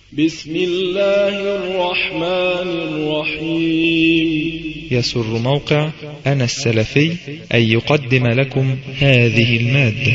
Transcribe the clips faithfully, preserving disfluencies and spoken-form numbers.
بسم الله الرحمن الرحيم. يسر موقع أنا السلفي أن يقدم لكم هذه المادة.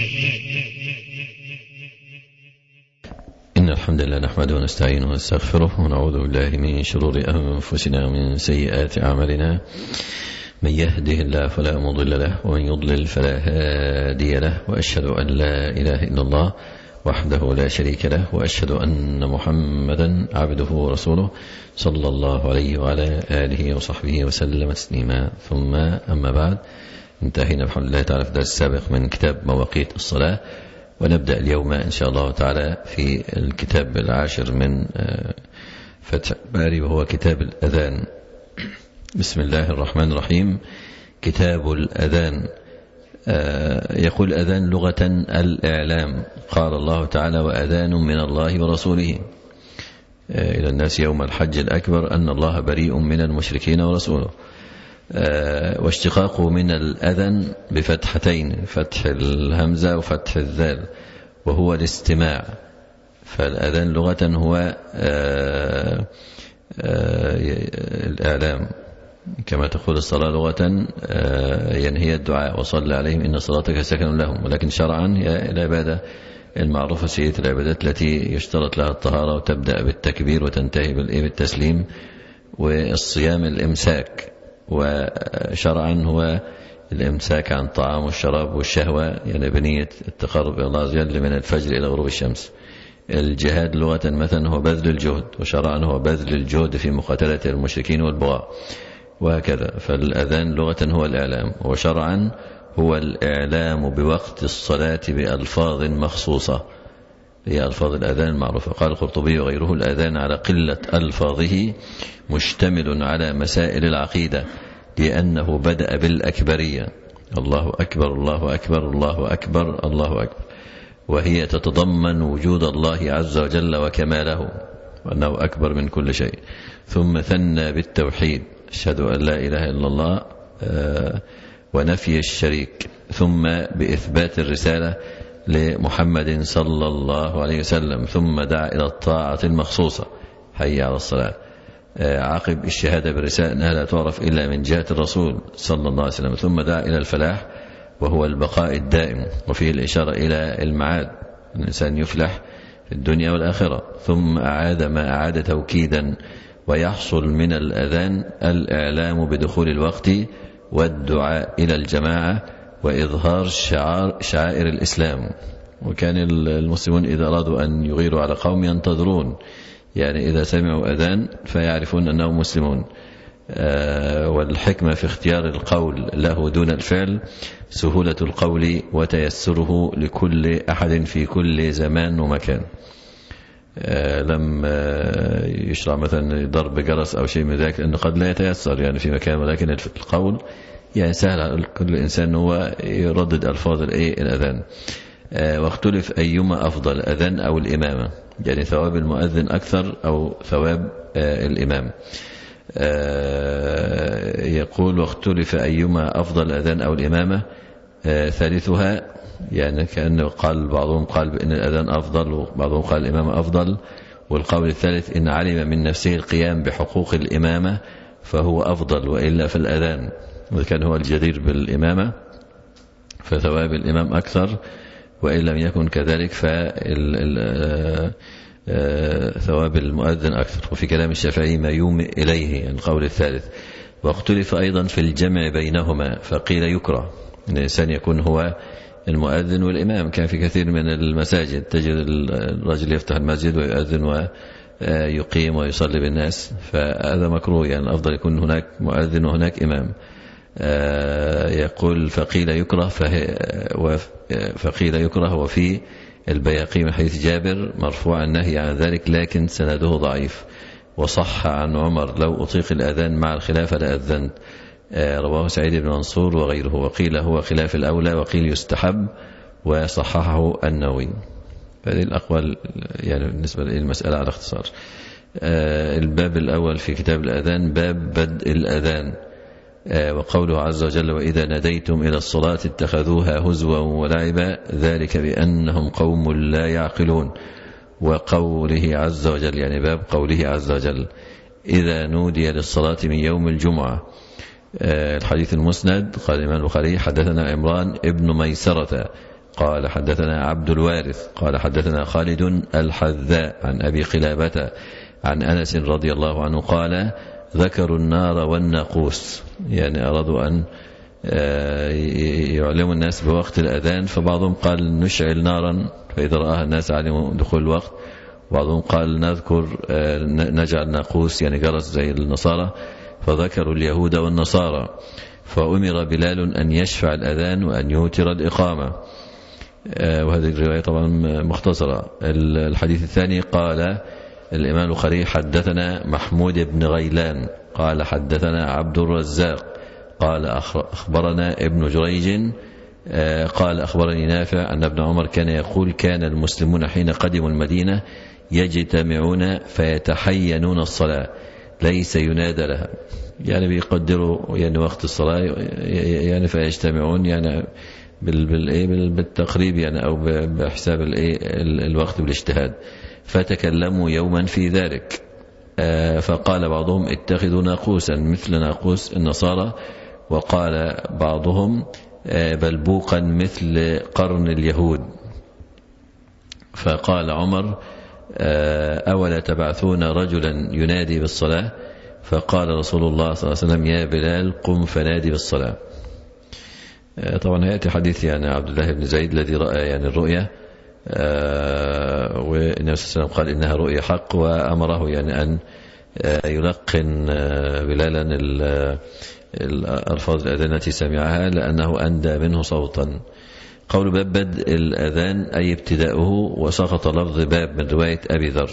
إن الحمد لله نحمده ونستعينه ونستغفره ونعوذ بالله من شرور أنفسنا ومن سيئات أعمالنا. من يهده الله فلا مضل له ومن يضلل فلا هادي له، وأشهد أن لا إله إلا الله وحده لا شريك له، وأشهد أن محمدا عبده ورسوله صلى الله عليه وعلى آله وصحبه وسلم تسليما. ثم أما بعد، انتهينا بحمد الله تعالى في الدرس السابق من كتاب مواقيت الصلاة، ونبدأ اليوم إن شاء الله تعالى في الكتاب العاشر من فتح الباري، وهو كتاب الأذان. بسم الله الرحمن الرحيم. كتاب الأذان. يقول أذان لغة الإعلام. قال الله تعالى: وأذان من الله ورسوله إلى الناس يوم الحج الأكبر أن الله بريء من المشركين ورسوله. واشتقاقه من الأذن بفتحتين، فتح الهمزة وفتح الذال، وهو الاستماع. فالأذان لغة هو الإعلام، كما تقول الصلاة لغة ينهي الدعاء وصلى عليهم إن صلاتك سكن لهم. ولكن شرعا هي العبادة المعروفة، سيدة العبادات التي يشترط لها الطهارة وتبدأ بالتكبير وتنتهي بالتسليم. والصيام الإمساك، وشرعا هو الإمساك عن الطعام والشراب والشهوة، يعني بنية التقرب إلى الله عز وجل من الفجر إلى غروب الشمس. الجهاد لغة مثلا هو بذل الجهد، وشرعا هو بذل الجهد في مقاتلة المشركين والبغاء، وهكذا. فالأذان لغة هو الإعلام، وشرعا هو الإعلام بوقت الصلاة بألفاظ مخصوصة، هي ألفاظ الأذان المعروفة. قال القرطبي وغيره: الأذان على قلة ألفاظه مشتمل على مسائل العقيدة، لأنه بدأ بالأكبرية، الله أكبر الله أكبر الله أكبر الله أكبر، وهي تتضمن وجود الله عز وجل وكماله، وأنه أكبر من كل شيء. ثم ثنى بالتوحيد، أشهد أن لا إله إلا الله، ونفي الشريك، ثم بإثبات الرسالة لمحمد صلى الله عليه وسلم، ثم دعا إلى الطاعة المخصوصة، حي على الصلاة، عقب الشهادة بالرسالة أنها لا تعرف إلا من جهة الرسول صلى الله عليه وسلم، ثم دعا إلى الفلاح وهو البقاء الدائم، وفيه الإشارة إلى المعاد، الإنسان يفلح في الدنيا والآخرة. ثم أعاد ما أعاد توكيدا، ويحصل من الأذان الإعلام بدخول الوقت والدعاء إلى الجماعة وإظهار شعار شعائر الإسلام. وكان المسلمون إذا أرادوا أن يغيروا على قوم ينتظرون، يعني إذا سمعوا أذان فيعرفون أنهم مسلمون. والحكمة في اختيار القول له دون الفعل سهولة القول وتيسره لكل أحد في كل زمان ومكان. لم يشرع مثلا ضرب جرس أو شيء من ذلك، لأنه قد لا يتيسر يعني في مكان، ولكن القول يعني سهل على كل إنسان هو يردد ألفاظ الأذان. واختلف أيما أفضل، أذان أو الإمامة، يعني ثواب المؤذن أكثر أو ثواب الإمام. يقول: واختلف أيما أفضل، أذان أو الإمامة. ثالثها، يعني كأنه قال بعضهم قال بأن الأذان أفضل، وبعضهم قال الإمامة أفضل. والقول الثالث: إن علم من نفسه القيام بحقوق الإمامة فهو أفضل، وإلا فالأذان، وكان هو الجدير بالإمامة فثواب الإمام أكثر، وإن لم يكن كذلك فثواب المؤذن أكثر. وفي كلام الشافعي ما يومئ إليه، القول الثالث. واختلف أيضا في الجمع بينهما، فقيل يكره أن الإنسان يكون هو المؤذن والإمام. كان في كثير من المساجد تجد الرجل يفتح المسجد ويؤذن ويقيم ويصلي بالناس، فهذا مكروه، يعني الأفضل يكون هناك مؤذن وهناك إمام. يقول: فقيل يكره، فقيل يكره. وفي البياقي من حديث جابر مرفوع النهي عن ذلك، لكن سنده ضعيف. وصح عن عمر: لو أطيق الأذان مع الخلافة لأذنت. رواه سعيد بن منصور وغيره. وقيل هو خلاف الأولى، وقيل يستحب، وصححه النووي. هذه الأقوال يعني بالنسبة للمسألة على اختصار. الباب الأول في كتاب الأذان باب بدء الأذان. وقوله عز وجل: وإذا ناديتم إلى الصلاة اتخذوها هزوا ولعبا ذلك بأنهم قوم لا يعقلون. وقوله عز وجل، يعني باب قوله عز وجل إذا نودي للصلاة من يوم الجمعة. الحديث المسند قال الإمام البخاري حدثنا عمران ابن ميسرة قال حدثنا عبد الوارث قال حدثنا خالد الحذاء عن أبي قلابة عن أنس رضي الله عنه قال ذكروا النار والناقوس، يعني أرادوا أن يعلموا الناس بوقت الأذان، فبعضهم قال نشعل نارا فإذا رآها الناس علموا دخول الوقت، بعضهم قال نذكر نجعل ناقوس يعني جرس زي النصارى، فذكروا اليهود والنصارى، فأمر بلال أن يشفع الأذان وأن يوتر الإقامة. وهذه الرواية طبعا مختصرة. الحديث الثاني قال الإمام البخاري حدثنا محمود بن غيلان قال حدثنا عبد الرزاق قال أخبرنا ابن جريج قال أخبرني نافع أن ابن عمر كان يقول كان المسلمون حين قدموا المدينة يجتمعون فيتحينون الصلاة ليس ينادى لها، يعني بيقدروا يعني وقت الصلاة يعني فيجتمعون يعني بالتقريب يعني أو بحساب الوقت بالاجتهاد، فتكلموا يوما في ذلك فقال بعضهم اتخذوا ناقوسا مثل ناقوس النصارى، وقال بعضهم بلبوقا مثل قرن اليهود، فقال عمر أولا تبعثون رجلا ينادي بالصلاة؟ فقال رسول الله صلى الله عليه وسلم يا بلال قم فنادي بالصلاة. طبعا يأتي حديث يعني عبد الله بن زيد الذي رأى يعني الرؤيا، والنبي صلى الله عليه وسلم قال إنها رؤيا حق، وأمره يعني أن يلقن بلالا الألفاظ الأذان التي سمعها لأنه أندى منه صوتا. قول باب بدء الأذان أي ابتداؤه، وسقط لفظ باب من رواية أبي ذر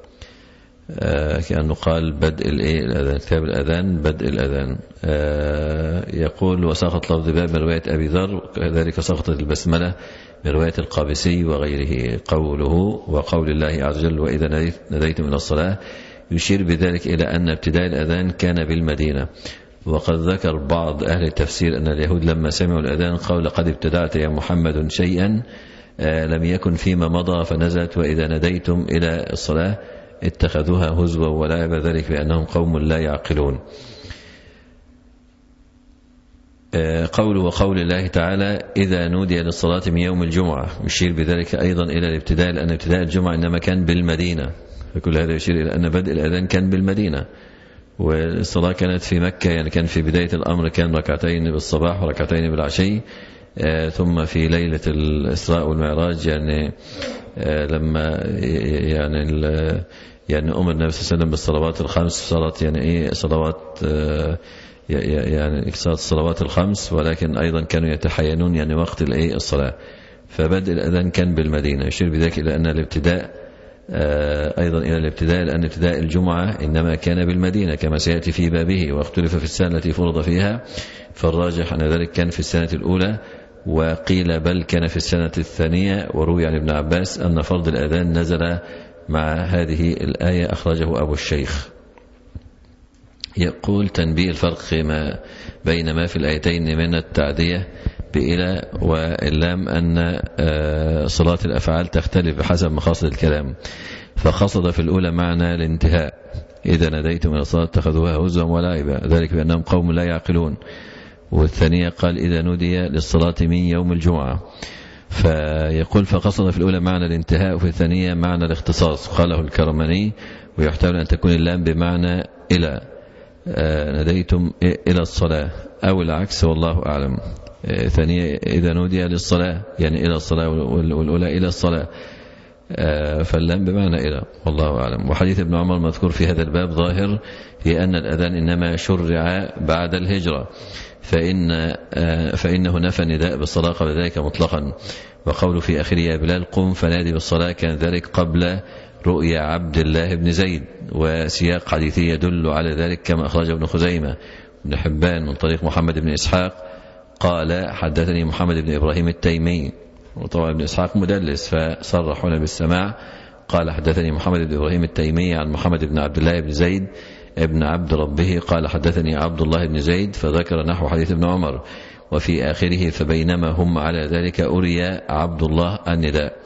كأنه قال بدء الأذان، كتاب الأذان بدء الأذان. يقول وسقط لفظ باب من رواية أبي ذر، كذلك سقطت البسملة من رواية القابسي وغيره. قوله وقول الله عز وجل وإذا ناديتم إلى الصلاة يشير بذلك إلى أن ابتداء الأذان كان بالمدينة، وقد ذكر بعض أهل التفسير أن اليهود لما سمعوا الأذان قالوا لقد ابتدعت يا محمد شيئا لم يكن فيما مضى، فنزلت وإذا ناديتم إلى الصلاة اتخذوها هزوا ولعبا، ذلك بأنهم قوم لا يعقلون. قوله وقول الله تعالى إذا نودي للصلاة من يوم الجمعة يشير بذلك أيضا إلى الابتداء، لأن ابتداء الجمعة إنما كان بالمدينة، فكل هذا يشير إلى أن بدء الأذان كان بالمدينة، والصلاة كانت في مكة، يعني كان في بداية الأمر كان ركعتين بالصباح وركعتين بالعشي، ثم في ليلة الإسراء والمعراج يعني لما يعني يعني أمر النبي صلى الله عليه وسلم بالصلوات الخمس، صارت يعني إيه صلوات يعني إكثار الصلوات الخمس، ولكن أيضا كانوا يتحينون يعني وقت الإيه الصلاة، فبدء الأذان كان بالمدينة، يشير بذلك إلى أن الابتداء أيضا إلى الابتداء لأن ابتداء الجمعة إنما كان بالمدينة كما سيأتي في بابه. واختلف في السنة التي فرض فيها، فالراجح أن ذلك كان في السنة الأولى، وقيل بل كان في السنة الثانية. وروي عن ابن عباس أن فرض الأذان نزل مع هذه الآية، أخرجه أبو الشيخ. يقول تنبيه الفرق ما بين ما في الآيتين من التعدية بإلى واللام أن صلاة الأفعال تختلف بحسب مقاصد الكلام، فقصد في الأولى معنى الانتهاء إذا ناديتم إلى الصلاة اتخذوها هزوا ولعبا، ذلك بأنهم قوم لا يعقلون. والثانية قال إذا نودي للصلاة من يوم الجمعة، فيقول فقصد في الأولى معنى الانتهاء وفي الثانية معنى الاختصاص، قاله الكرماني، ويحتمل أن تكون اللام بمعنى إلى ناديتم إلى الصلاة أو العكس والله أعلم. ثانية إذا نودي للصلاة يعني إلى الصلاة، والأولى إلى الصلاة، فاللام بمعنى إلى والله أعلم. وحديث ابن عمر مذكور في هذا الباب ظاهر في أن الأذان إنما شرع بعد الهجرة، فإن فإنه نفى النداء بالصلاة قبل ذلك مطلقا. وقول في آخره يا بلال قم فنادي بالصلاة كان ذلك قبل رؤيا عبد الله بن زيد، وسياق حديثه يدل على ذلك كما أخرجه ابن خزيمة بن حبان من طريق محمد بن إسحاق قال حدثني محمد بن إبراهيم التيمي، وطبعا ابن إسحاق مدلس فصرح هنا بالسماع، قال حدثني محمد بن إبراهيم التيمي عن محمد بن عبد الله بن زيد ابن عبد ربه قال حدثني عبد الله بن زيد، فذكر نحو حديث ابن عمر. وفي آخره فبينما هم على ذلك أري عبد الله النداء،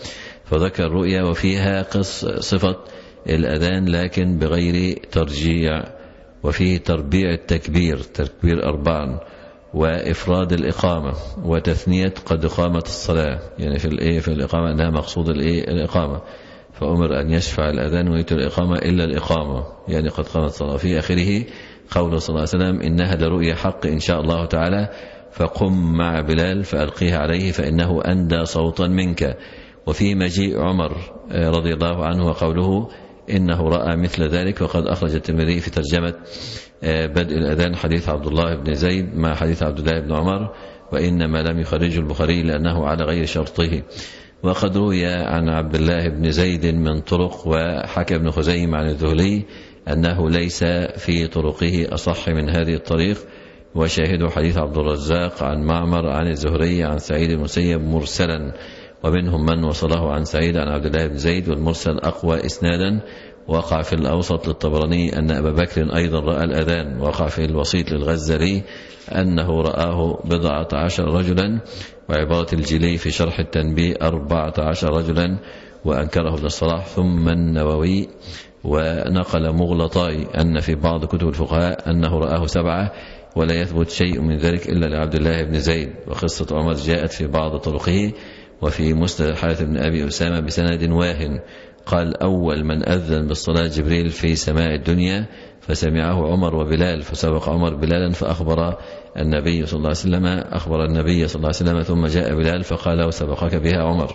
فذكر الرؤيا وفيها قص صفة الأذان لكن بغير ترجيع، وفيه تربيع التكبير تكبير أربعا، وإفراد الإقامة وتثنية قد قامت الصلاة، يعني في الإيه في الإقامة أنها مقصود الإيه الإقامة، فأمر أن يشفع الأذان ويتر الإقامة إلا الإقامة، يعني قد قامت الصلاة. في آخره قوله صلى الله عليه وسلم إنها لرؤيا حق إن شاء الله تعالى فقم مع بلال فألقيها عليه فإنه أندى صوتا منك. وفي مجيء عمر رضي الله عنه وقوله إنه رأى مثل ذلك، وقد أخرج الترمذي في ترجمة بدء الأذان حديث عبد الله بن زيد مع حديث عبد الله بن عمر، وإنما لم يخرجه البخاري لأنه على غير شرطه. وقد روي عن عبد الله بن زيد من طرق، وحكى ابن خزيمة عن الذهلي أنه ليس في طرقه أصح من هذه الطريق، وشاهده حديث عبد الرزاق عن معمر عن الزهري عن سعيد المسيب مرسلا، ومنهم من وصله عن سعيد عن عبد الله بن زيد، والمرسل أقوى إسنادا. وقع في الأوسط للطبراني أن أبا بكر أيضا رأى الأذان، وقع في الوسيط للغزالي أنه رآه بضعة عشر رجلا، وعبارة الجلي في شرح التنبيه أربعة عشر رجلا، وأنكره ابن الصلاح. ثم النووي ونقل مغلطاي أن في بعض كتب الفقهاء أنه رآه سبعة، ولا يثبت شيء من ذلك إلا لعبد الله بن زيد. وقصة عمر جاءت في بعض طرقه، وفي مسند الحارث بن أبي أسامة بسند واهن قال أول من أذن بالصلاة جبريل في سماء الدنيا فسمعه عمر وبلال، فسبق عمر بلالا فأخبر النبي صلى الله عليه وسلم أخبر النبي صلى الله عليه وسلم ثم جاء بلال فقال وسبقك بها عمر.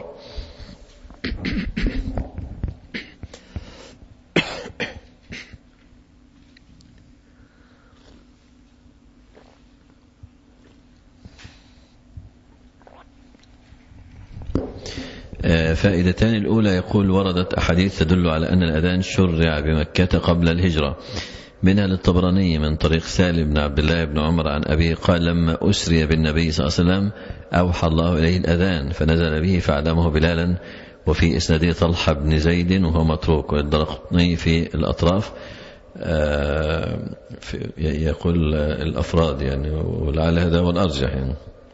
فائدتان. الأولى يقول وردت أحاديث تدل على أن الأذان شرع بمكة قبل الهجرة، منها للطبراني من طريق سالم بن عبد الله بن عمر عن أبيه قال لما أسري بالنبي صلى الله عليه وسلم أوحى الله إليه الأذان فنزل به فعلمه بلالا. وفي إسناده طلحة بن زيد وهو متروك، والدرقطني في الأطراف يقول الأفراد يعني، ولعل هذا هو الأرجح يعني،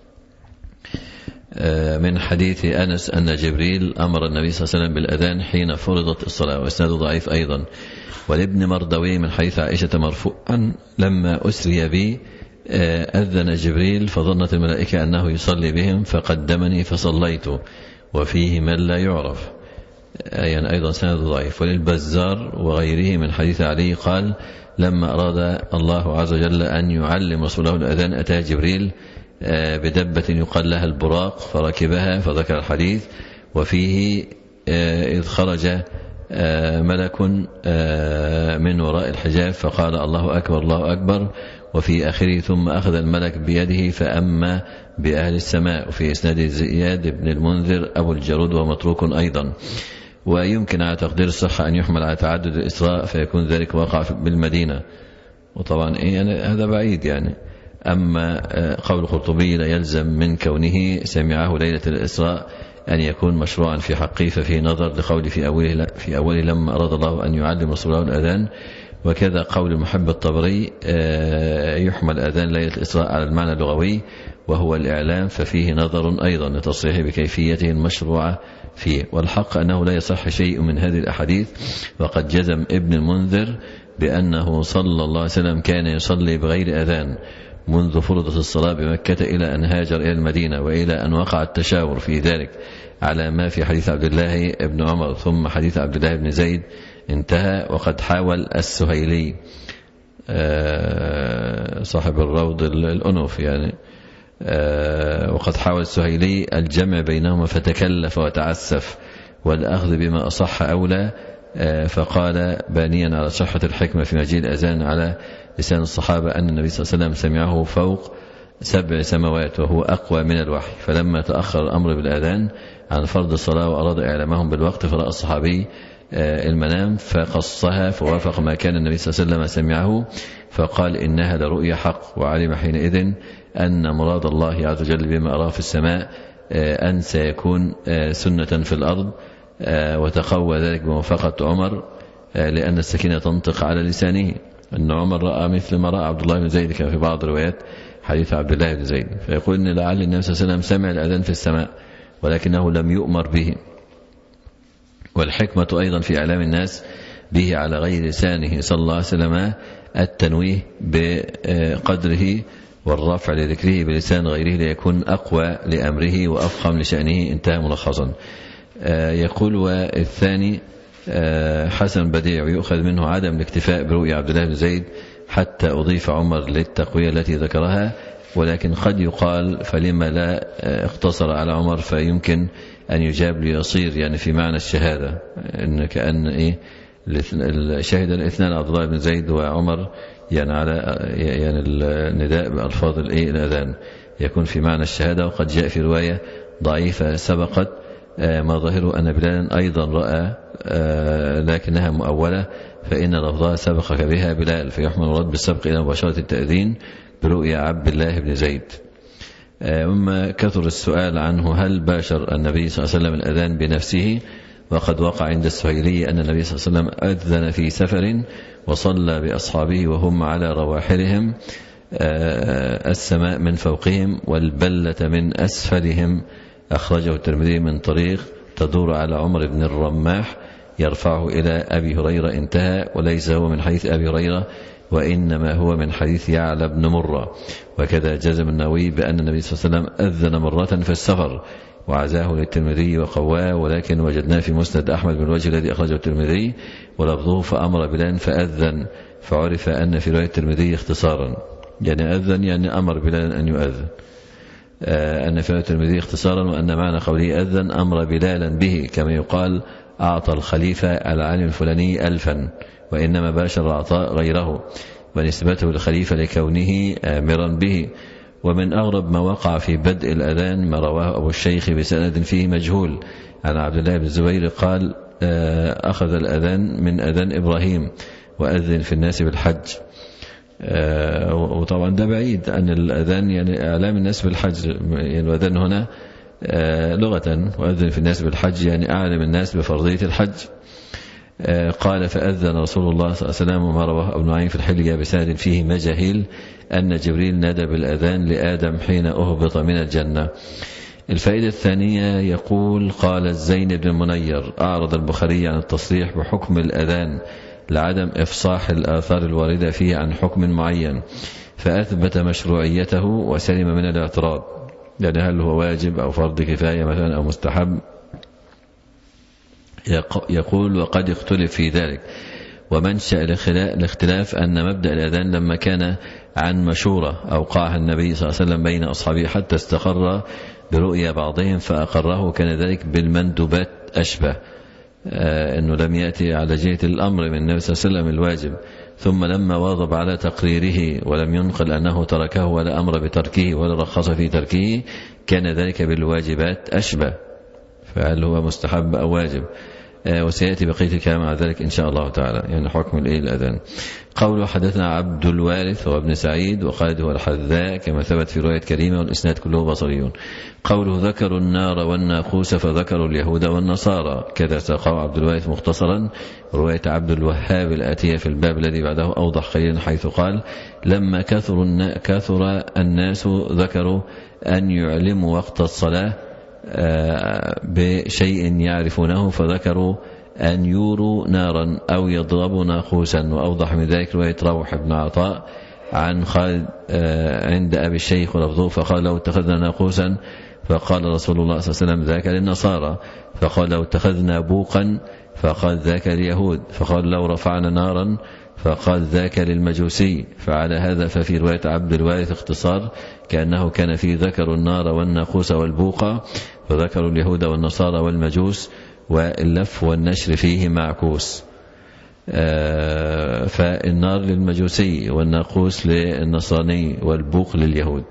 من حديث أنس أن جبريل أمر النبي صلى الله عليه وسلم بالأذان حين فرضت الصلاة، وإسناده ضعيف أيضا. ولابن مردوي من حديث عائشة مرفوعا لما أسري بي أذن جبريل فظنت الملائكة أنه يصلي بهم فقدمني فصليت، وفيه من لا يعرف، يعني أيضا سند ضعيف. وللبزار وغيره من حديث علي قال لما أراد الله عز وجل أن يعلم رسوله الأذان أتى جبريل بدبة يقال لها البراق فركبها، فذكر الحديث. وفيه إذ خرج ملك من وراء الحجاب فقال الله أكبر الله أكبر، وفي آخره ثم أخذ الملك بيده فأما بأهل السماء. وفي إسناد زياد بن المنذر أبو الجرود ومتروك أيضا. ويمكن على تقدير الصحة أن يحمل على تعدد الإسراء فيكون ذلك وقع بالمدينة، وطبعا إيه يعني هذا بعيد يعني. أما قول القرطبي لا يلزم من كونه سمعه ليلة الإسراء أن يكون مشروعا في حقه، ففي نظر لقول في أوله, في أوله لما أراد الله أن يعلم رسوله الأذان. وكذا قول محب الطبري يحمل أذان ليلة الإسراء على المعنى اللغوي وهو الإعلام، ففيه نظر أيضا لتصريح بكيفيته المشروعة فيه. والحق أنه لا يصح شيء من هذه الأحاديث، وقد جزم ابن المنذر بأنه صلى الله عليه وسلم كان يصلي بغير أذان منذ فرضت الصلاة بمكة إلى أن هاجر إلى المدينة، وإلى أن وقع التشاور في ذلك على ما في حديث عبد الله بن عمر ثم حديث عبد الله بن زيد انتهى. وقد حاول السهيلي صاحب الروض الأنف يعني وقد حاول السهيلي الجمع بينهما فتكلف وتعسف، والأخذ بما أصح أولى، فقال بانيا على صحة الحكمة في مجيء الأذان على لسان الصحابة أن النبي صلى الله عليه وسلم سمعه فوق سبع سماوات وهو أقوى من الوحي، فلما تأخر الأمر بالأذان عن فرض الصلاة وأراد إعلامهم بالوقت فرأى الصحابي المنام فقصها فوافق ما كان النبي صلى الله عليه وسلم سمعه، فقال إنها لرؤيا حق. وعلم حينئذ أن مراد الله عز وجل بما أراه في السماء أن سيكون سنة في الأرض، وتقوى ذلك بموافقة عمر لأن السكينة تنطق على لسانه، أن عمر رأى مثل ما رأى عبد الله بن زيد كما في بعض الروايات حديث عبد الله بن زيد. فيقول إن لعل النبي صلى الله عليه وسلم سمع الأذان في السماء ولكنه لم يؤمر به، والحكمة أيضا في إعلام الناس به على غير لسانه صلى الله عليه وسلم التنويه بقدره والرفع لذكره بلسان غيره ليكون أقوى لأمره وأفخم لشأنه. انتهى ملخصا. يقول والثاني حسن بديع يؤخذ منه عدم الاكتفاء برؤيا عبد الله بن زيد حتى أضيف عمر للتقوية التي ذكرها، ولكن قد يقال فلما لا اقتصر على عمر، فيمكن أن يجاب ليصير يعني في معنى الشهادة، إن كأن إيه شهد الاثنان عبد الله بن زيد وعمر يعني على يعني النداء بألفاظ الإيه الأذان، يكون في معنى الشهادة. وقد جاء في رواية ضعيفة سبقت ما ظاهره أن بلالا أيضا رأى لكنها مؤولة، فإن لفظها سبقك بها بلال، فيحمل الرد بالسبق إلى مباشرة التأذين برؤيا عبد الله بن زيد. أما كثر السؤال عنه هل باشر النبي صلى الله عليه وسلم الأذان بنفسه، وقد وقع عند السهيلي أن النبي صلى الله عليه وسلم أذن في سفر وصلى بأصحابه وهم على رواحلهم، السماء من فوقهم والبلة من أسفلهم. أخرجه الترمذي من طريق تدور على عمر بن الرماح يرفعه إلى أبي هريرة. انتهى. وليس هو من حديث أبي هريرة، وإنما هو من حديث يعلى بن مرة. وكذا جزم النووي بأن النبي صلى الله عليه وسلم أذن مرة في السفر، وعزاه للترمذي وقواه، ولكن وجدناه في مسند أحمد بالوجه الذي أخرجه الترمذي ولفظه فأمر بلال فأذن، فعرف أن في رواية الترمذي اختصارا، يعني أذن يعني أمر بلال أن يؤذن، أن في رواية الترمذي اختصارا، وأن معنى قوله أذن أمر بلالا به، كما يقال أعطى الخليفة العالم الفلاني ألفا، وإنما باشر عطاء غيره، ونسبته للخليفة لكونه آمرا به. ومن أغرب ما وقع في بدء الأذان ما رواه أبو الشيخ بسند فيه مجهول عن عبد الله بن الزبير قال أخذ الأذان من أذان إبراهيم وأذن في الناس بالحج. وطبعا ده بعيد عن الأذان، يعني إعلام الناس بالحج، يعني الأذان هنا لغة، وأذن في الناس بالحج يعني أعلم الناس بفرضية الحج. قال فأذن رسول الله صلى الله عليه وسلم، وما رواه ابن نعيم في الحلية بسند فيه مجاهيل أن جبريل نادى بالأذان لآدم حين أهبط من الجنة. الفائدة الثانية يقول قال الزين بن المنير أعرض البخاري عن التصريح بحكم الأذان لعدم إفصاح الآثار الواردة فيه عن حكم معين، فأثبت مشروعيته وسلم من الاعتراض، يعني هل هو واجب أو فرض كفاية مثلا أو مستحب. يقول وقد اختلف في ذلك، ومنشأ الاختلاف أن مبدأ الأذان لما كان عن مشورة أوقعها النبي صلى الله عليه وسلم بين أصحابه حتى استقر برؤيا بعضهم فأقره، كان ذلك بالمندوبات أشبه، آه أنه لم يأتي على جهة الأمر من النبي صلى الله عليه وسلم الواجب، ثم لما واظب على تقريره ولم ينقل أنه تركه ولا أمر بتركه ولا رخص في تركه، كان ذلك بالواجبات أشبه، فهل هو مستحب أو واجب؟ آه وسيأتي بقية الكلام على ذلك إن شاء الله تعالى، يعني حكم الإيه الأذان. قوله حدثنا عبد الوارث وابن سعيد وخالد هو الحذاء كما ثبت في رواية كريمة، والإسناد كله بصريون. قوله ذكروا النار والناقوس فذكروا اليهود والنصارى، كذا ساقه عبد الوارث مختصرا. رواية عبد الوهاب الآتية في الباب الذي بعده أوضح قليلا، حيث قال لما كثر, كثر الناس ذكروا أن يعلموا وقت الصلاة بشيء يعرفونه، فذكروا أن يوروا نارا أو يضربوا ناقوسا. وأوضح من ذلك رواية روح بن عطاء عن خالد عند أبي الشيخ ولفظه فقال لو اتخذنا ناقوسا، فقال رسول الله صلى الله عليه وسلم ذاك للنصارى، فقال لو اتخذنا بوقا، فقال ذاك لليهود، فقال لو رفعنا نارا، فقال ذاك للمجوسي. فعلى هذا ففي رواية عبد الوارث اختصار، كأنه كان في ذكر النار والناقوس والبوقة، فذكروا اليهود والنصارى والمجوس، واللف والنشر فيه معكوس. فالنار للمجوسي والناقوس للنصراني والبوق لليهود.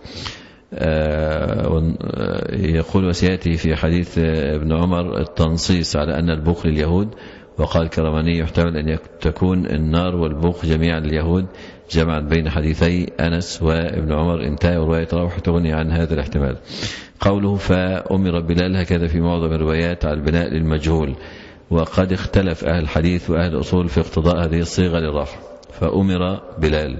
يقول وسيأتي في حديث ابن عمر التنصيص على أن البوق لليهود، وقال كرماني يحتمل أن تكون النار والبوق جميعا لليهود جمعا بين حديثي أنس وابن عمر. انتهى. ورواية روح تغني عن هذا الاحتمال. قوله فأمر بلال، هكذا في معظم الروايات على البناء للمجهول، وقد اختلف أهل الحديث وأهل الأصول في اقتضاء هذه الصيغة للرفع، فأمر بلال.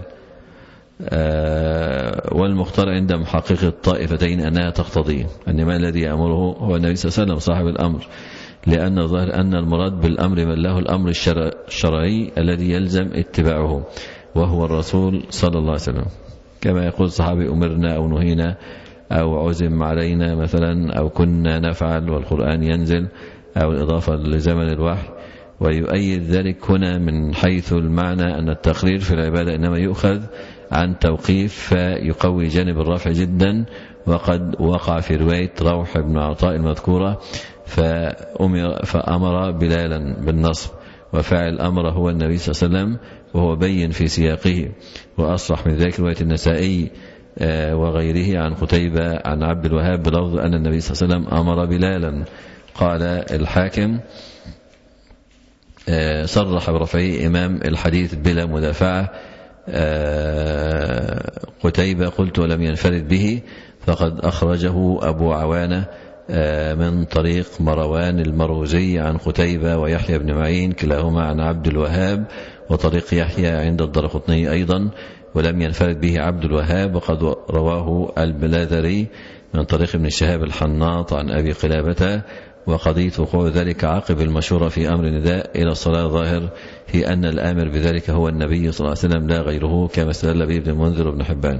آه والمختار عند محقق الطائفتين أنها تقتضي أن ما الذي يأمره هو النبي صلى الله عليه وسلم صاحب الأمر، لأن الظاهر أن المراد بالأمر من له الأمر الشرعي الذي يلزم اتباعه وهو الرسول صلى الله عليه وسلم، كما يقول الصحابي أمرنا أو نهينا أو عزم علينا مثلا أو كنا نفعل والقرآن ينزل، أو الإضافة لزمن الوحي. ويؤيد ذلك هنا من حيث المعنى أن التقرير في العبادة إنما يؤخذ عن توقيف فيقوي جانب الرفع جدا، وقد وقع في رواية روح بن عطاء المذكورة فأمر, فأمر بلالا بالنصب، وفاعل الأمر هو النبي صلى الله عليه وسلم، وهو بين في سياقه. وأصرح من ذلك رواية النسائي وغيره عن قتيبة عن عبد الوهاب بلفظ أن النبي صلى الله عليه وسلم أمر بلالا. قال الحاكم صرح برفعه إمام الحديث بلا مدافعة قتيبة، قلت ولم ينفرد به فقد أخرجه أبو عوانة من طريق مروان المروزي عن قتيبة ويحيى بن معين كلاهما عن عبد الوهاب، وطريق يحيى عند الدرقطني أيضا ولم ينفرد به عبد الوهاب، وقد رواه البلاذري من طريق ابن شهاب الحناط عن أبي قلابة. وقضية وقوع ذلك عقب المشورة في أمر النداء إلى الصلاة ظاهر في أن الآمر بذلك هو النبي صلى الله عليه وسلم لا غيره، كما استدل به ابن المنذر وابن حبان.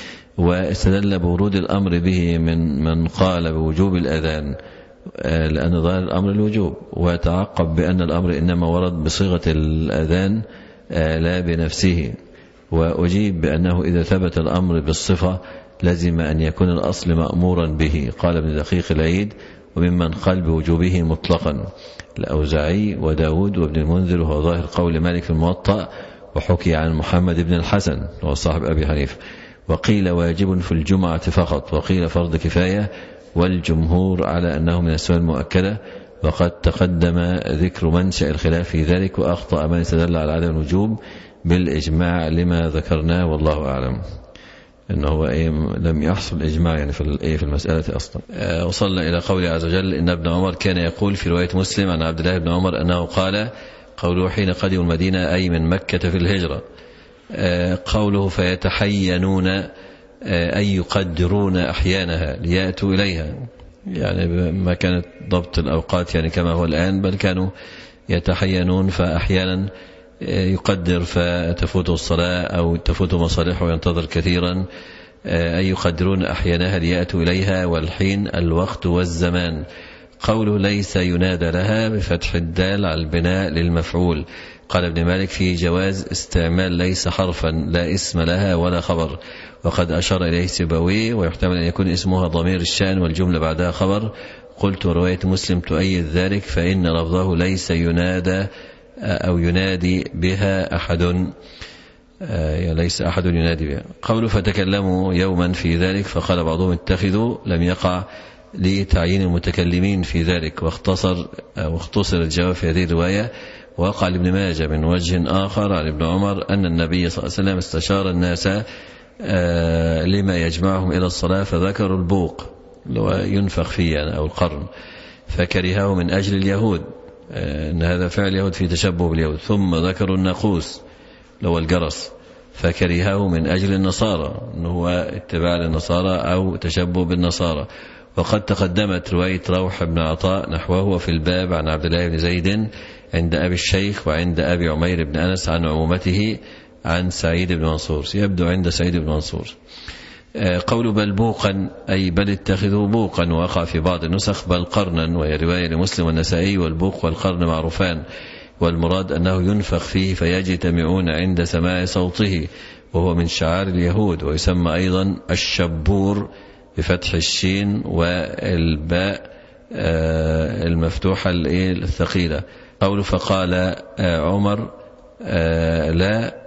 واستدل بورود الأمر به من من قال بوجوب الأذان لأن ظاهر الأمر الوجوب، وتعقب بأن الأمر إنما ورد بصيغة الأذان لا بنفسه. وأجيب بأنه إذا ثبت الأمر بالصفة لازم أن يكون الأصل مأمورا به. قال ابن دقيق العيد وممن قال بوجوبه مطلقا الأوزاعي وداود وابن المنذر، وهو ظاهر قول مالك في الموطأ، وحكي عن محمد بن الحسن وهو صاحب أبي حنيفة. وقيل واجب في الجمعة فقط، وقيل فرض كفاية، والجمهور على أنه من السنن المؤكدة. وقد تقدم ذكر منشأ الخلاف في ذلك، وأخطأ من استدل على عدم الوجوب بالإجماع لما ذكرناه والله أعلم. إنه هو إيه لم يحصل إجماع يعني في إيه في المسألة أصلا. أه وصلنا إلى قوله عز وجل إن ابن عمر كان يقول في رواية مسلم عن عبد الله بن عمر أنه قال قوله حين قدموا المدينة أي من مكة في الهجرة. أه قوله فيتحينون أه أي يقدرون أحيانها ليأتوا إليها، يعني ما كانت ضبط الأوقات يعني كما هو الآن، بل كانوا يتحينون فأحيانا يقدر فتفوت الصلاة أو تفوت مصالحه وينتظر كثيرا، أي يقدرون أحيانها ليأتوا إليها، والحين الوقت والزمان. قوله ليس ينادى لها بفتح الدال على البناء للمفعول. قال ابن مالك في جواز استعمال ليس حرفا لا اسم لها ولا خبر، وقد أشار إليه سيبويه، ويحتمل أن يكون اسمها ضمير الشأن والجملة بعدها خبر. قلت ورواية مسلم تؤيد ذلك، فإن لفظه ليس ينادى أو ينادي بها أحد، ليس أحد ينادي بها. قوله فتكلموا يوما في ذلك، فقال بعضهم اتخذوا لم يقع لتعيين المتكلمين في ذلك، واختصر واختصر الجواب في هذه الرواية. وقع لابن ماجه من وجه آخر عن ابن عمر أن النبي صلى الله عليه وسلم استشار الناس لما يجمعهم إلى الصلاة، فذكروا البوق لو ينفخ فيه أو القرن، فكرهه من أجل اليهود أن هذا فعل اليهود في تشبه باليهود. ثم ذكروا الناقوس لو الجرس، فكرهه من أجل النصارى أنه هو اتباع للنصارى أو تشبه بالنصارى. وقد تقدمت رواية روح بن عطاء نحوه في الباب عن عبد الله بن زيد عند أبي الشيخ وعند أبي عمير بن أنس عن عمومته عن سعيد بن منصور، يبدو عند سعيد بن منصور. قول بل بوقا أي بل اتخذوا بوقا، وقع في بعض النسخ بل قرنا، وهي رواية لمسلم والنسائي. والبوق والقرن معروفان، والمراد أنه ينفخ فيه فيجتمعون عند سماع صوته، وهو من شعار اليهود، ويسمى أيضا الشبور بفتح الشين والباء المفتوحة الثقيلة. قول فقال عمر لا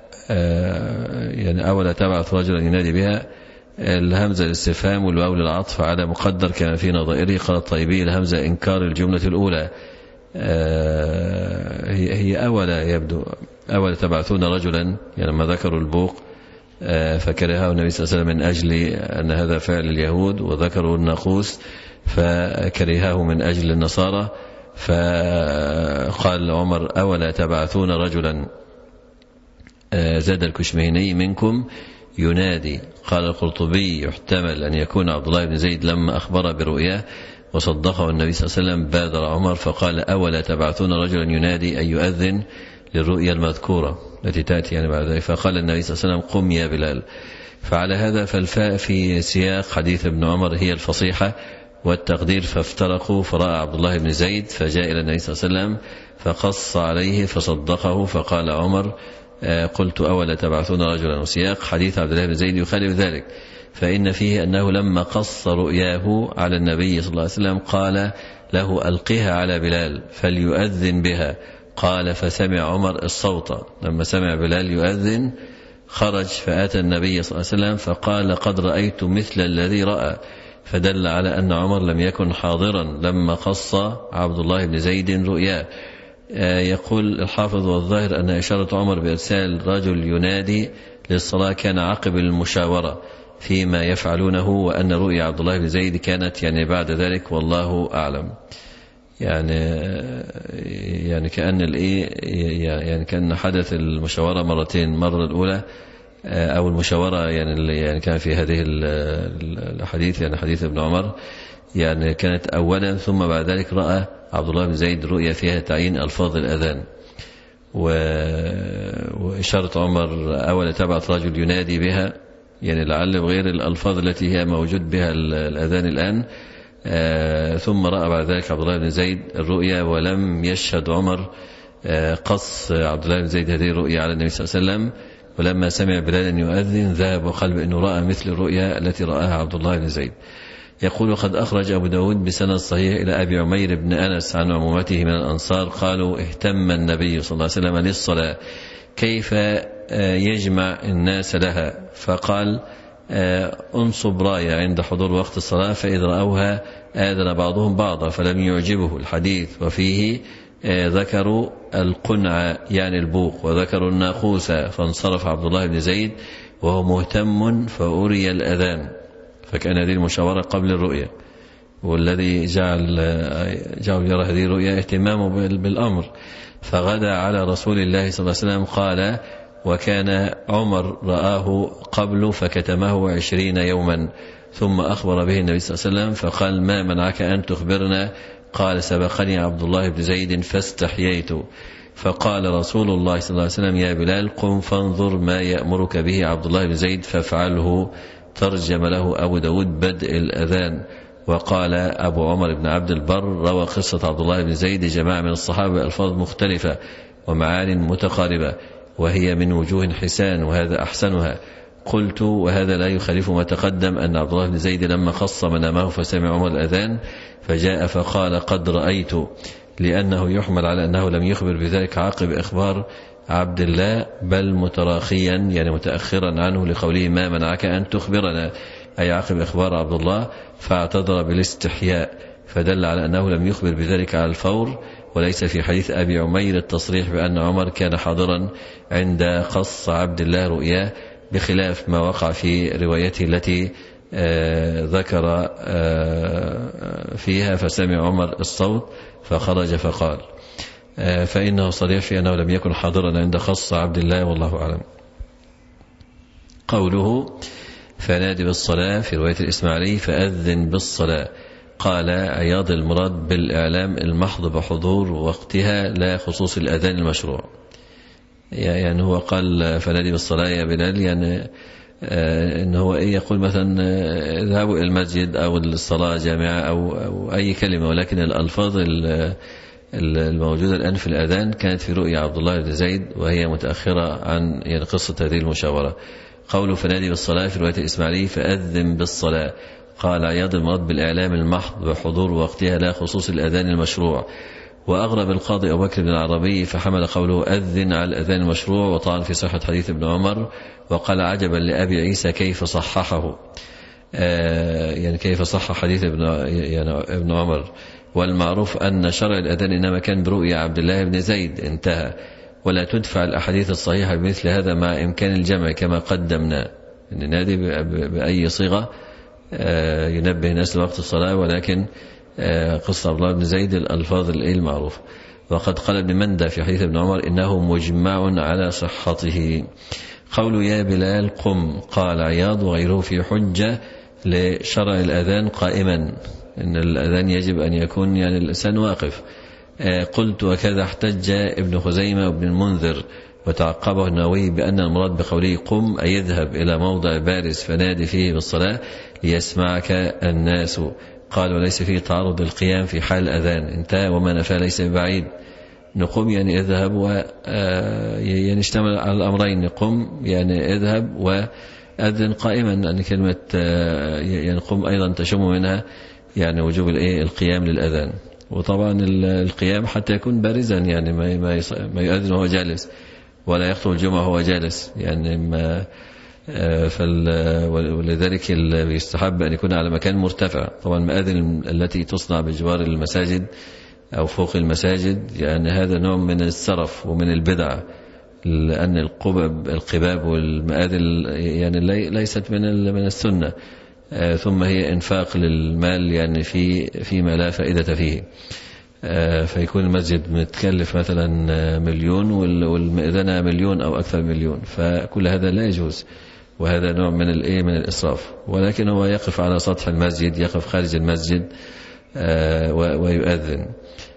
يعني أولا تبعث رجلا ينادي بها، الهمزة الاستفهام والواو للعطف على مقدر كما في نظائره. قال الطيبي الهمزة إنكار الجملة الأولى، هي هي أولا يبدو أولا تبعثون رجلا، يعني لما ذكروا البوق فكرهه النبي صلى الله عليه وسلم من أجل أن هذا فعل اليهود، وذكروا الناقوس فكرهه من أجل النصارى. فقال عمر أولا تبعثون رجلا. زاد الكشمهني منكم ينادي. قال القرطبي يحتمل أن يكون عبد الله بن زيد لما أخبر برؤياه وصدقه النبي صلى الله عليه وسلم بادر عمر فقال أولا تبعثون رجلا ينادي أن يؤذن للرؤيا المذكورة التي تأتي يعني بعد ذلك؟ فقال النبي صلى الله عليه وسلم قم يا بلال. فعلى هذا فالفاء في سياق حديث ابن عمر هي الفصيحة، والتقدير فافترقوا فرأى عبد الله بن زيد فجاء إلى النبي صلى الله عليه وسلم فقص عليه فصدقه فقال عمر قلت أولا تبعثون رجلا. وسياق حديث عبد الله بن زيد يخالف ذلك، فإن فيه أنه لما قص رؤياه على النبي صلى الله عليه وسلم قال له ألقها على بلال فليؤذن بها. قال فسمع عمر الصوت، لما سمع بلال يؤذن خرج فأتى النبي صلى الله عليه وسلم فقال قد رأيت مثل الذي رأى، فدل على أن عمر لم يكن حاضرا لما قص عبد الله بن زيد رؤياه. يقول الحافظ والظاهر أن إشارة عمر بإرسال رجل ينادي للصلاة كان عقب المشاورة فيما يفعلونه، وأن رؤيا عبد الله بن زيد كانت يعني بعد ذلك، والله أعلم. يعني يعني كأن الإيه يعني كأن حدث المشاورة مرتين، مرة الأولى أو المشاورة يعني اللي يعني كان في هذه الحديث يعني حديث ابن عمر يعني كانت أولا، ثم بعد ذلك رأى عبد الله بن زيد رؤيا فيها تعيين ألفاظ الأذان. وإشارة عمر أولا تبعث رجل ينادي بها يعني لعل بغير الألفاظ التي هي موجود بها الأذان الآن. آه ثم رأى بعد ذلك عبد الله بن زيد الرؤيا، ولم يشهد عمر آه قص عبد الله بن زيد هذه الرؤيا على النبي صلى الله عليه وسلم. ولما سمع بلال يؤذن ذهب وقلب أنه رأى مثل الرؤيا التي رآها عبد الله بن زيد. يقول قد أخرج أبو داود بسند صحيح إلى أبي عمير بن أنس عن عمومته من الأنصار قالوا اهتم النبي صلى الله عليه وسلم للصلاة كيف يجمع الناس لها، فقال انصب راية عند حضور وقت الصلاة، فإذا رأوها آذن بعضهم بعضا فلم يعجبه الحديث. وفيه ذكروا القنعة يعني البوق، وذكروا الناقوسة، فانصرف عبد الله بن زيد وهو مهتم فأري الأذان، فكان هذه المشاورة قبل الرؤية. والذي جعل جعل يرى هذه الرؤية اهتمامه بالأمر. فغدا على رسول الله صلى الله عليه وسلم قال وكان عمر رآه قبل فكتمه عشرين يوما، ثم أخبر به النبي صلى الله عليه وسلم فقال ما منعك أن تخبرنا؟ قال سبقني عبد الله بن زيد فاستحييت. فقال رسول الله صلى الله عليه وسلم يا بلال قم فانظر ما يأمرك به عبد الله بن زيد فافعله. ترجم له أبو داود بدء الأذان. وقال أبو عمر بن عبد البر روى قصة عبد الله بن زيد جماعة من الصحابة ألفاظ مختلفة ومعان متقاربة، وهي من وجوه حسان وهذا أحسنها. قلت وهذا لا يخالف ما تقدم أن عبد الله بن زيد لما خص منامه فسمع عمر الأذان فجاء فقال قد رأيت، لأنه يحمل على أنه لم يخبر بذلك عقب إخبار عبد الله بل متراخيا يعني متأخرا عنه لقوله ما منعك أن تخبرنا، أي عقب إخبار عبد الله، فاعتذر بالاستحياء، فدل على أنه لم يخبر بذلك على الفور. وليس في حديث أبي عمير التصريح بأن عمر كان حاضرا عند قص عبد الله رؤياه، بخلاف ما وقع في روايته التي آه ذكر آه فيها فسمع عمر الصوت فخرج فقال، آه فإنه صريح في أنه لم يكن حاضرا عند قص عبد الله والله أعلم. قوله فنادي بالصلاة في رواية الإسماعيلي فأذن بالصلاة، قال عياض المراد بالإعلام المحض بحضور وقتها لا خصوص الأذان المشروع. يعني هو قال فنادي بالصلاة يا بلال يعني آه إن هو إيه يقول مثلا اذهبوا إلى المسجد أو الصلاة جامعة أو, أو أي كلمة، ولكن الألفاظ الموجودة الآن في الأذان كانت في رؤيا عبد الله بن زيد وهي متأخرة عن يعني قصة هذه المشاورة. قوله فنادي بالصلاة في رواية الإسماعيلي فأذن بالصلاة، قال عياض المراد بالإعلام المحض بحضور وقتها لا خصوص الأذان المشروع. وأغرب القاضي أبو بكر بن العربي فحمل قوله أذن على الأذان المشروع وطعن في صحة حديث ابن عمر، وقال عجبا لأبي عيسى كيف صححه، آه يعني كيف صح حديث ابن, يعني ابن عمر. والمعروف أن شرع الأذان إنما كان برؤيا عبد الله بن زيد انتهى، ولا تدفع الأحاديث الصحيحة بمثل هذا مع إمكان الجمع كما قدمنا، أن نادي بأي صيغة آه ينبه الناس لوقت الصلاة، ولكن قصة عبد الله بن زيد الألفاظ المعروفة. وقد قال ابن مندى في حديث ابن عمر إنه مجمع على صحته. قول يا بلال قم، قال عياض وغيره في حجة لشرع الأذان قائما، إن الأذان يجب أن يكون يعني الإنسان واقف. قلت وكذا احتج ابن خزيمة وابن المنذر وتعقبه النووي بأن المراد بقوله قم أي يذهب إلى موضع بارز فنادي فيه بالصلاة ليسمعك الناس. قال وليس فيه تعرض القيام في حال الأذان انتهى وما نفى ليس ببعيد. نقوم يعني اذهب و يعني اشتمل على الأمرين، نقوم يعني اذهب وأذن قائما، أن كلمة يعني قم أيضا تشم منها يعني وجوب القيام للأذان. وطبعا القيام حتى يكون بارزا، يعني ما ما يؤذن وهو جالس ولا يخطب الجمعة وهو جالس، يعني ما ولذلك يستحب أن يكون على مكان مرتفع. طبعا المآذن التي تصنع بجوار المساجد أو فوق المساجد يعني هذا نوع من السرف ومن البدع، لأن القباب القباب والمآذن يعني ليست من من السنة، ثم هي إنفاق للمال يعني في فيما لا فائدة فيه. فيكون المسجد متكلف مثلا مليون والمئذنة مليون أو أكثر مليون، فكل هذا لا يجوز، وهذا نوع من الإيه من الإسراف. ولكن هو يقف على سطح المسجد، يقف خارج المسجد ويؤذن.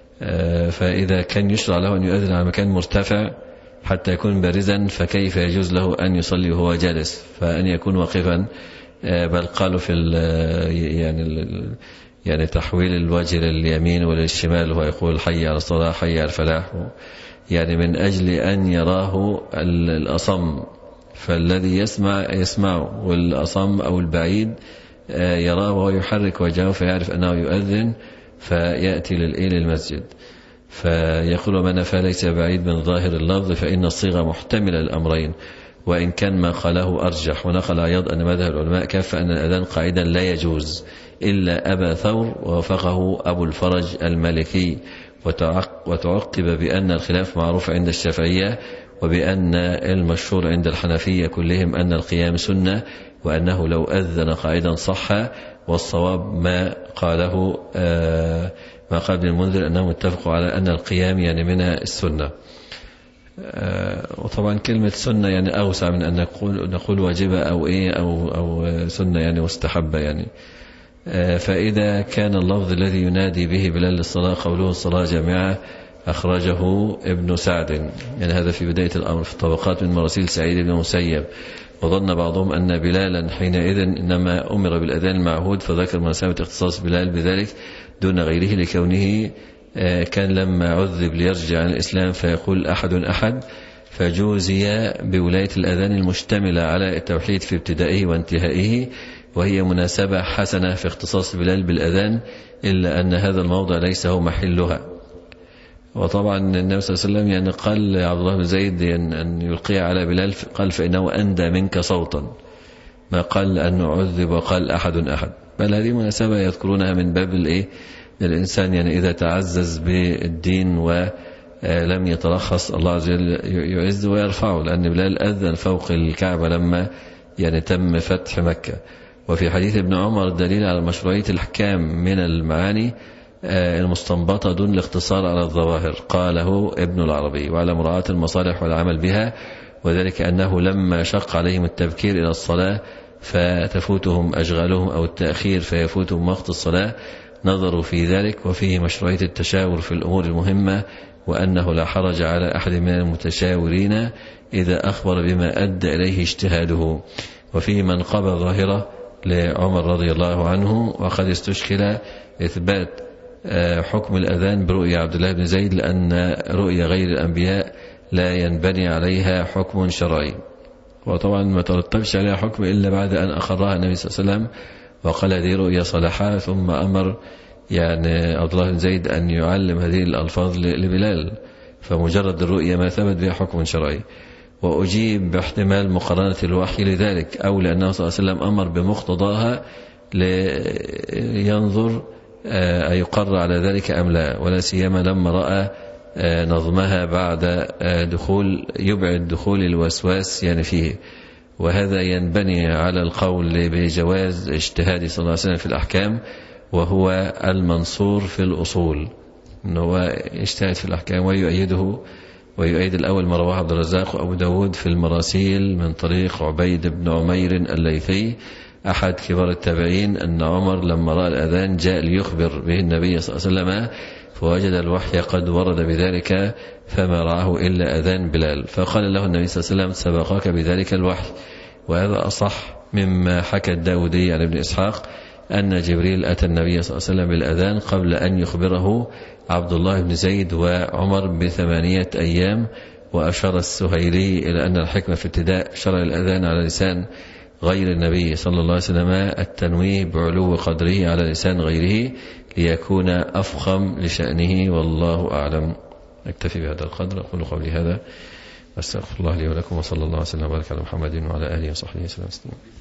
فإذا كان يشرع له أن يؤذن على مكان مرتفع حتى يكون بارزا، فكيف يجوز له أن يصلي وهو جالس؟ فأن يكون واقفا، بل قالوا في يعني يعني تحويل الوجه لليمين وللشمال وهو يقول حي على الصلاة حي على الفلاح، يعني من أجل أن يراه الأصم، فالذي يسمع يسمع والأصم أو البعيد يراه وهو يحرك وجهه فيعرف أنه يؤذن فيأتي للمسجد. فيقول من نفى ليس بعيد من ظاهر اللفظ فإن الصيغة محتملة الأمرين، وإن كان ما قاله أرجح. ونقل عياض أن مذهب العلماء كف أن الأذان قاعدا لا يجوز إلا أبا ثور ووافقه أبو الفرج المالكي، وتعقب بأن الخلاف معروف عند الشافعية، وبأن المشهور عند الحنفية كلهم أن القيام سنة، وأنه لو أذن قاعدا صح. والصواب ما قاله آه ما قال ابن المنذر أنهم اتفقوا على أن القيام يعني من السنة. آه وطبعا كلمة سنة يعني أوسع من أن نقول نقول واجبة أو إيه أو أو سنة يعني مستحبة يعني. آه فإذا كان اللفظ الذي ينادي به بلال للصلاة قوله الصلاة جامعة أخرجه ابن سعد، يعني هذا في بداية الأمر في الطبقات من مراسيل سعيد بن مسيب. وظن بعضهم أن بلالا حينئذ إنما أمر بالأذان المعهود، فذكر مناسبة اختصاص بلال بذلك دون غيره لكونه كان لما عذب ليرجع عن الإسلام فيقول أحد أحد، فجوزي بولاية الأذان المشتملة على التوحيد في ابتدائه وانتهائه، وهي مناسبة حسنة في اختصاص بلال بالأذان، إلا أن هذا الموضع ليس هو محلها. وطبعا النبي صلى الله عليه وسلم يعني قال عبد الله بن زيد أن يلقي على بلال، قال فإنه أندى منك صوتا، ما قال أنه عذب وقال أحد أحد. بل هذه مناسبة يذكرونها من باب الإيه الإنسان يعني إذا تعزز بالدين ولم يترخص الله عز وجل يعز ويرفعه، لأن بلال أذن فوق الكعبة لما يعني تم فتح مكة. وفي حديث ابن عمر دليل على مشروعية الأحكام من المعاني المستنبطة دون الاقتصار على الظواهر، قاله ابن العربي، وعلى مراعاة المصالح والعمل بها، وذلك أنه لما شق عليهم التبكير إلى الصلاة فتفوتهم أشغالهم أو التأخير فيفوتهم وقت الصلاة، نظروا في ذلك، وفيه مشروعية التشاور في الأمور المهمة، وأنه لا حرج على أحد من المتشاورين إذا أخبر بما أدى إليه اجتهاده. وفيه منقبة ظاهرة لعمر رضي الله عنه، وقد استشكل إثبات حكم الأذان برؤية عبد الله بن زيد، لأن رؤية غير الأنبياء لا ينبني عليها حكم شرعي، وطبعا ما ترتبش عليها حكم إلا بعد أن أخرها النبي صلى الله عليه وسلم وقال هذه رؤية صالحة، ثم أمر يعني عبد الله بن زيد أن يعلم هذه الألفاظ لبلال، فمجرد الرؤية ما ثبت بها حكم شرعي. وأجيب باحتمال مقارنة الوحي لذلك، أو لأنه صلى الله عليه وسلم أمر بمقتضاها لينظر أيقر على ذلك أم لا، ولا سيما لما رأى نظمها بعد دخول يبعد دخول الوسواس يعني فيه. وهذا ينبني على القول بجواز اجتهاد صلى الله عليه وسلم في الأحكام، وهو المنصور في الأصول، أنه يجتهد في الأحكام ويؤيده ويؤيد الأول ما رواه عبد الرزاق وأبو داود في المراسيل من طريق عبيد بن عمير الليثي أحد كبار التابعين أن عمر لما رأى الأذان جاء ليخبر به النبي صلى الله عليه وسلم فوجد الوحي قد ورد بذلك فما رآه إلا أذان بلال، فقال له النبي صلى الله عليه وسلم سبقك بذلك الوحي. وهذا أصح مما حكى الداودي عن ابن إسحاق أن جبريل أتى النبي صلى الله عليه وسلم بالأذان قبل أن يخبره عبد الله بن زيد وعمر بثمانية أيام. وأشار السهيلي إلى أن الحكمة في ابتداء شرع الأذان على لسان غير النبي صلى الله عليه وسلم التنويه بعلو قدره على لسان غيره ليكون أفخم لشأنه، والله أعلم. نكتفي بهذا القدر. أقول قولي هذا واستغفر الله لي ولكم، وصلى الله وسلم وبارك على محمد وعلى آله وصحبه وسلم.